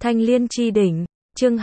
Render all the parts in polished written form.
Thanh Liên chi đỉnh, chương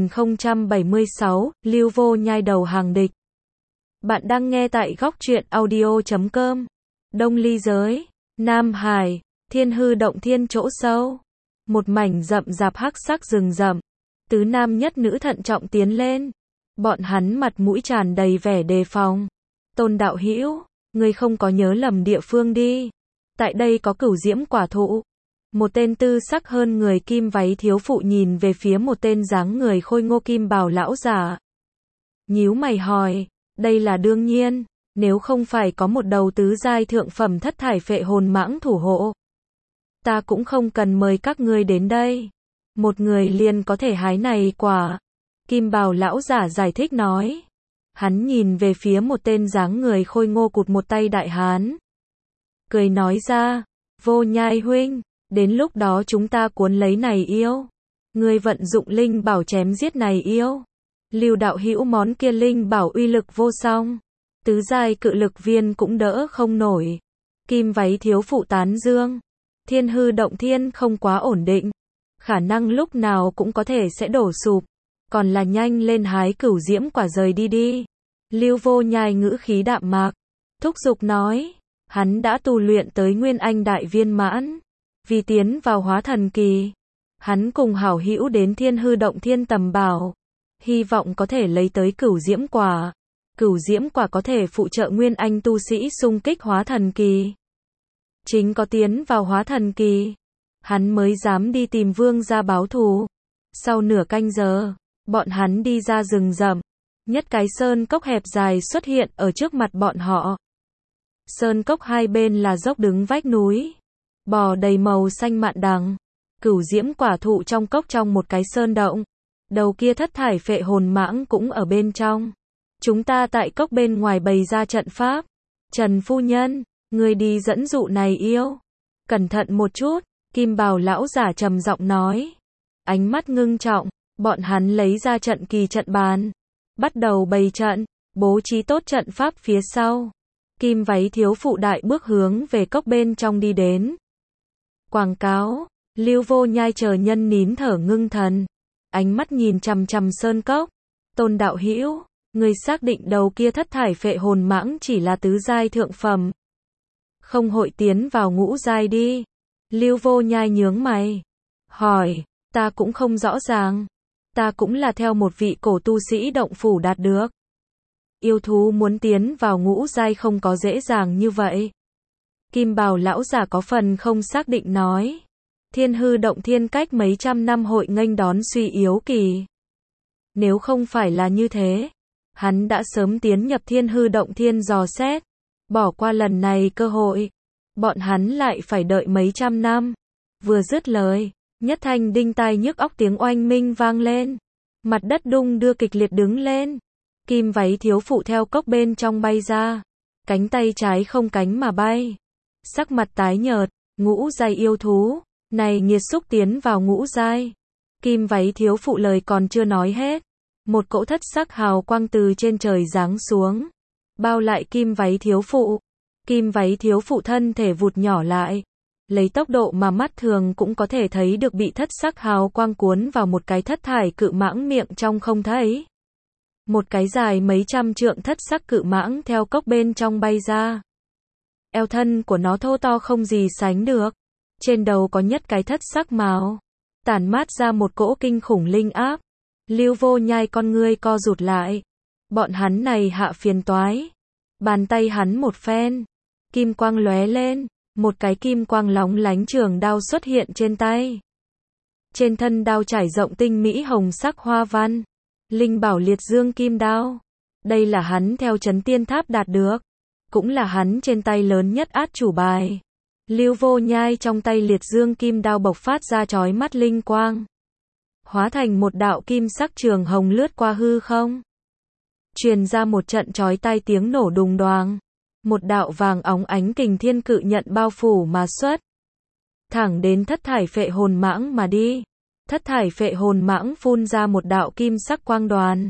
2076, Lưu Vô Nhai đầu hàng địch. Bạn đang nghe tại góc truyện audio.com. Đông Ly giới, Nam Hải, Thiên Hư Động Thiên chỗ sâu. Một mảnh rậm rạp hắc sắc rừng rậm. Tứ nam nhất nữ thận trọng tiến lên. Bọn hắn mặt mũi tràn đầy vẻ đề phòng. Tôn đạo hữu, ngươi không có nhớ lầm địa phương đi. Tại đây có cửu diễm quả thụ. Một tên tư sắc hơn người kim váy thiếu phụ nhìn về phía một tên dáng người khôi ngô kim bào lão giả. Nhíu mày hỏi, đây là đương nhiên, nếu không phải có một đầu tứ giai thượng phẩm thất thải phệ hồn mãng thủ hộ. Ta cũng không cần mời các ngươi đến đây. Một người liền có thể hái này quả. Kim bào lão giả giải thích nói. Hắn nhìn về phía một tên dáng người khôi ngô cụt một tay đại hán. Cười nói ra, Vô Nhai huynh. Đến lúc đó chúng ta cuốn lấy này yêu. Ngươi vận dụng linh bảo chém giết này yêu. Lưu đạo hữu món kia linh bảo uy lực vô song. Tứ giai cự lực viên cũng đỡ không nổi. Kim váy thiếu phụ tán dương. Thiên Hư Động Thiên không quá ổn định. Khả năng lúc nào cũng có thể sẽ đổ sụp. Còn là nhanh lên hái cửu diễm quả rời đi đi. Lưu Vô Nhai ngữ khí đạm mạc. Thúc giục nói. Hắn đã tu luyện tới Nguyên Anh đại viên mãn. Vì tiến vào hóa thần kỳ, hắn cùng hảo hữu đến Thiên Hư Động Thiên tầm bảo, hy vọng có thể lấy tới cửu diễm quả. Cửu diễm quả có thể phụ trợ Nguyên Anh tu sĩ xung kích hóa thần kỳ. Chính có tiến vào hóa thần kỳ, hắn mới dám đi tìm vương gia báo thù. Sau nửa canh giờ, bọn hắn đi ra rừng rậm, nhất cái sơn cốc hẹp dài xuất hiện ở trước mặt bọn họ. Sơn cốc hai bên là dốc đứng vách núi. Bò đầy màu xanh mạn đằng, cửu diễm quả thụ trong cốc trong một cái sơn động. Đầu kia thất thải phệ hồn mãng cũng ở bên trong. Chúng ta tại cốc bên ngoài bày ra trận pháp. Trần phu nhân, người đi dẫn dụ này yêu. Cẩn thận một chút, kim bào lão giả trầm giọng nói. Ánh mắt ngưng trọng, bọn hắn lấy ra trận kỳ trận bàn. Bắt đầu bày trận, bố trí tốt trận pháp phía sau. Kim váy thiếu phụ đại bước hướng về cốc bên trong đi đến. Quảng cáo, Lưu Vô Nhai chờ nhân nín thở ngưng thần, ánh mắt nhìn chằm chằm sơn cốc. Tôn đạo hữu, người xác định đầu kia thất thải phệ hồn mãng chỉ là tứ giai thượng phẩm, không hội tiến vào ngũ giai đi. Lưu Vô Nhai nhướng mày, hỏi, ta cũng không rõ ràng, ta cũng là theo một vị cổ tu sĩ động phủ đạt được. Yêu thú muốn tiến vào ngũ giai không có dễ dàng như vậy. Kim bào lão giả có phần không xác định nói. Thiên Hư Động Thiên cách mấy trăm năm hội nghênh đón suy yếu kỳ. Nếu không phải là như thế, hắn đã sớm tiến nhập Thiên Hư Động Thiên dò xét. Bỏ qua lần này cơ hội, bọn hắn lại phải đợi mấy trăm năm. Vừa dứt lời, nhất thanh đinh tai nhức óc tiếng oanh minh vang lên. Mặt đất đung đưa kịch liệt đứng lên. Kim váy thiếu phụ theo cốc bên trong bay ra. Cánh tay trái không cánh mà bay. Sắc mặt tái nhợt, ngũ giai yêu thú, này nghiệt xúc tiến vào ngũ giai. Kim váy thiếu phụ lời còn chưa nói hết, một cỗ thất sắc hào quang từ trên trời giáng xuống, bao lại kim váy thiếu phụ. Kim váy thiếu phụ thân thể vụt nhỏ lại, lấy tốc độ mà mắt thường cũng có thể thấy được bị thất sắc hào quang cuốn vào một cái thất thải cự mãng miệng trong không thấy. Một cái dài mấy trăm trượng thất sắc cự mãng theo cốc bên trong bay ra. Eo thân của nó thô to không gì sánh được. Trên đầu có nhất cái thất sắc màu. Tản mát ra một cỗ kinh khủng linh áp. Lưu Vô Nhai con ngươi co rụt lại. Bọn hắn này hạ phiền toái. Bàn tay hắn một phen. Kim quang lóe lên. Một cái kim quang lóng lánh trường đao xuất hiện trên tay. Trên thân đao trải rộng tinh mỹ hồng sắc hoa văn. Linh bảo liệt dương kim đao. Đây là hắn theo Trấn Tiên Tháp đạt được. Cũng là hắn trên tay lớn nhất át chủ bài. Lưu Vô Nhai trong tay liệt dương kim đao bộc phát ra chói mắt linh quang. Hóa thành một đạo kim sắc trường hồng lướt qua hư không. Truyền ra một trận chói tai tiếng nổ đùng đoàng. Một đạo vàng óng ánh kình thiên cự nhận bao phủ mà xuất. Thẳng đến thất thải phệ hồn mãng mà đi. Thất thải phệ hồn mãng phun ra một đạo kim sắc quang đoàn.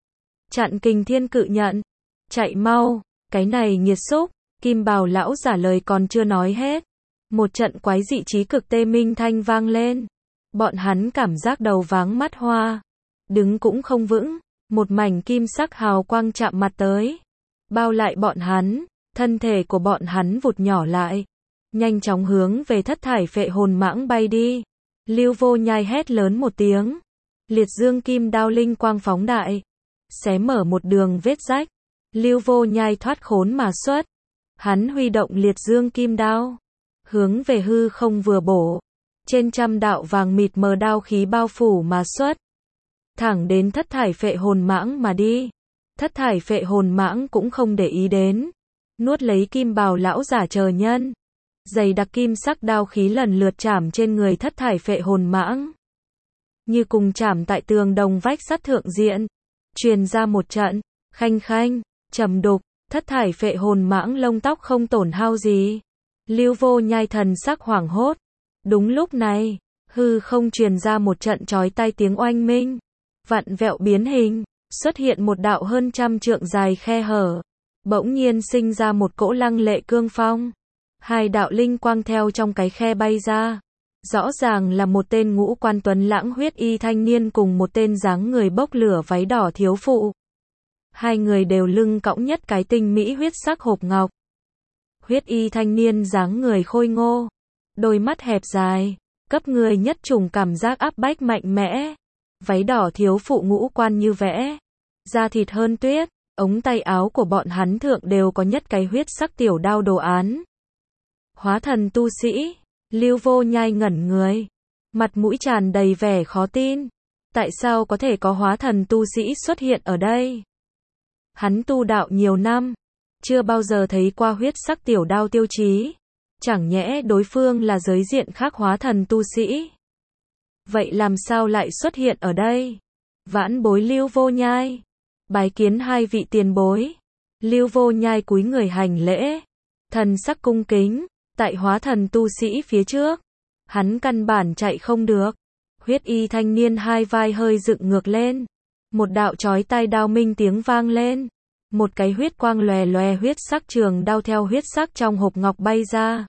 Chặn kình thiên cự nhận. Chạy mau. Cái này nghiệt xúc, kim bào lão giả lời còn chưa nói hết. Một trận quái dị trí cực tê minh thanh vang lên. Bọn hắn cảm giác đầu váng mắt hoa, đứng cũng không vững, một mảnh kim sắc hào quang chạm mặt tới, bao lại bọn hắn, thân thể của bọn hắn vụt nhỏ lại, nhanh chóng hướng về thất thải phệ hồn mãng bay đi. Lưu Vô Nhai hét lớn một tiếng, liệt dương kim đao linh quang phóng đại, xé mở một đường vết rách. Lưu Vô Nhai thoát khốn mà xuất, hắn huy động liệt dương kim đao, hướng về hư không vừa bổ, trên trăm đạo vàng mịt mờ đao khí bao phủ mà xuất, thẳng đến thất thải phệ hồn mãng mà đi. Thất thải phệ hồn mãng cũng không để ý đến, nuốt lấy kim bào lão giả chờ nhân, dày đặc kim sắc đao khí lần lượt chạm trên người thất thải phệ hồn mãng, như cùng chạm tại tường đồng vách sắt thượng diện, truyền ra một trận khanh khanh trầm đục. Thất thải phệ hồn mãng lông tóc không tổn hao gì. Lưu Vô Nhai thần sắc hoảng hốt. Đúng lúc này, hư không truyền ra một trận chói tai tiếng oanh minh, vặn vẹo biến hình, xuất hiện một đạo hơn trăm trượng dài khe hở, bỗng nhiên sinh ra một cỗ lăng lệ cương phong. Hai đạo linh quang theo trong cái khe bay ra, rõ ràng là một tên ngũ quan tuấn lãng huyết y thanh niên cùng một tên dáng người bốc lửa váy đỏ thiếu phụ. Hai người đều lưng cõng nhất cái tinh mỹ huyết sắc hộp ngọc. Huyết y thanh niên dáng người khôi ngô, đôi mắt hẹp dài, cấp người nhất trùng cảm giác áp bách mạnh mẽ. Váy đỏ thiếu phụ ngũ quan như vẽ, da thịt hơn tuyết, ống tay áo của bọn hắn thượng đều có nhất cái huyết sắc tiểu đao đồ án. Hóa thần tu sĩ, Lưu Vô Nhai ngẩn người, mặt mũi tràn đầy vẻ khó tin. Tại sao có thể có hóa thần tu sĩ xuất hiện ở đây? Hắn tu đạo nhiều năm, chưa bao giờ thấy qua huyết sắc tiểu đao tiêu chí. Chẳng nhẽ đối phương là giới diện khác hóa thần tu sĩ? Vậy làm sao lại xuất hiện ở đây? Vãn bối Lưu Vô Nhai, bái kiến hai vị tiền bối. Lưu Vô Nhai cúi người hành lễ, thần sắc cung kính. Tại hóa thần tu sĩ phía trước, hắn căn bản chạy không được. Huyết y thanh niên hai vai hơi dựng ngược lên, một đạo chói tai đao minh tiếng vang lên, một cái huyết quang lòe lòe huyết sắc trường đao theo huyết sắc trong hộp ngọc bay ra.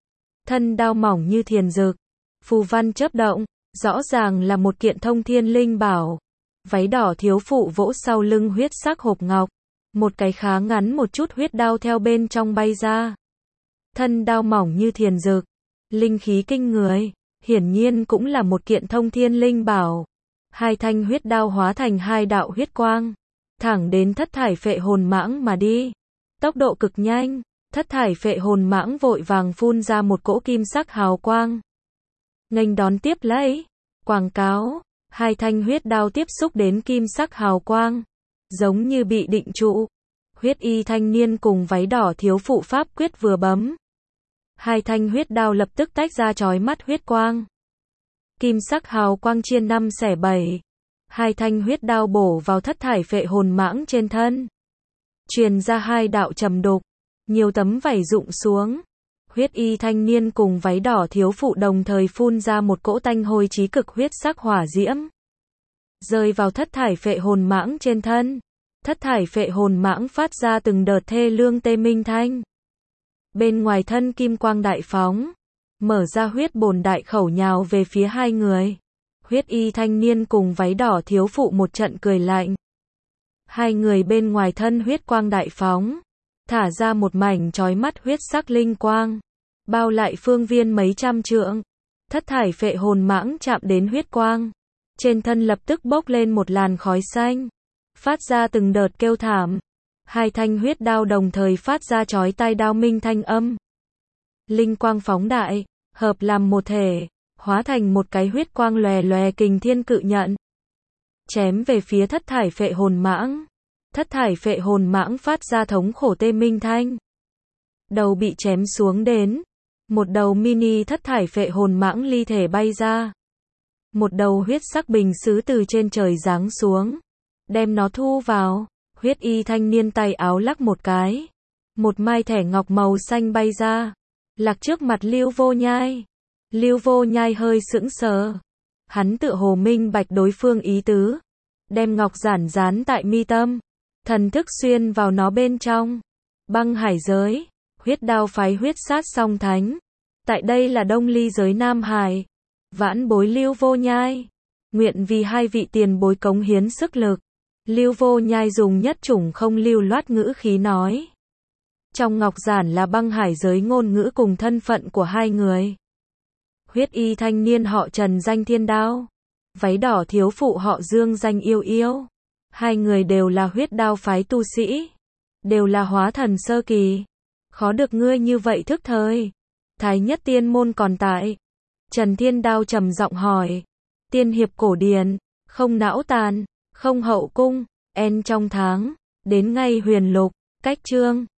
Thân đao mỏng như thiền dực, phù văn chớp động, rõ ràng là một kiện thông thiên linh bảo. Váy đỏ thiếu phụ vỗ sau lưng huyết sắc hộp ngọc, một cái khá ngắn một chút huyết đao theo bên trong bay ra. Thân đao mỏng như thiền dực, linh khí kinh người, hiển nhiên cũng là một kiện thông thiên linh bảo. Hai thanh huyết đao hóa thành hai đạo huyết quang, thẳng đến thất thải phệ hồn mãng mà đi. Tốc độ cực nhanh, thất thải phệ hồn mãng vội vàng phun ra một cỗ kim sắc hào quang, nghênh đón tiếp lấy. Quảng cáo, hai thanh huyết đao tiếp xúc đến kim sắc hào quang, giống như bị định trụ. Huyết y thanh niên cùng váy đỏ thiếu phụ pháp quyết vừa bấm, hai thanh huyết đao lập tức tách ra chói mắt huyết quang. Kim sắc hào quang chia năm xẻ bảy, hai thanh huyết đao bổ vào thất thải phệ hồn mãng trên thân, truyền ra hai đạo trầm đục, nhiều tấm vảy rụng xuống. Huyết y thanh niên cùng váy đỏ thiếu phụ đồng thời phun ra một cỗ tanh hôi chí cực huyết sắc hỏa diễm, rơi vào thất thải phệ hồn mãng trên thân. Thất thải phệ hồn mãng phát ra từng đợt thê lương tê minh thanh. Bên ngoài thân kim quang đại phóng, mở ra huyết bồn đại khẩu nhào về phía hai người. Huyết y thanh niên cùng váy đỏ thiếu phụ một trận cười lạnh. Hai người bên ngoài thân huyết quang đại phóng, thả ra một mảnh chói mắt huyết sắc linh quang, bao lại phương viên mấy trăm trượng. Thất thải phệ hồn mãng chạm đến huyết quang, trên thân lập tức bốc lên một làn khói xanh, phát ra từng đợt kêu thảm. Hai thanh huyết đao đồng thời phát ra chói tai đao minh thanh âm. Linh quang phóng đại, hợp làm một thể, hóa thành một cái huyết quang lòe lòe kình thiên cự nhận, chém về phía thất thải phệ hồn mãng. Thất thải phệ hồn mãng phát ra thống khổ tê minh thanh, đầu bị chém xuống đến, một đầu mini thất thải phệ hồn mãng ly thể bay ra, một đầu huyết sắc bình sứ từ trên trời giáng xuống, đem nó thu vào. Huyết y thanh niên tay áo lắc một cái, một mai thẻ ngọc màu xanh bay ra, lạc trước mặt Lưu Vô Nhai. Lưu Vô Nhai hơi sững sờ, hắn tựa hồ minh bạch đối phương ý tứ, đem ngọc giản dán tại mi tâm, thần thức xuyên vào nó bên trong. Băng hải giới, huyết đao phái huyết sát song thánh, tại đây là Đông Ly giới Nam Hải, Vãn bối Lưu Vô Nhai, nguyện vì hai vị tiền bối cống hiến sức lực. Lưu Vô Nhai dùng nhất chủng không lưu loát ngữ khí nói. Trong ngọc giản là băng hải giới ngôn ngữ cùng thân phận của hai người. Huyết y thanh niên họ Trần danh Thiên Đao, váy đỏ thiếu phụ họ Dương danh Yêu Yêu. Hai người đều là huyết đao phái tu sĩ, đều là hóa thần sơ kỳ. Khó được ngươi như vậy thức thời. Thái nhất tiên môn còn tại. Trần Thiên Đao trầm giọng hỏi. Tiên hiệp cổ điển, không não tàn, không hậu cung, en trong tháng, đến ngay huyền lục, cách chương.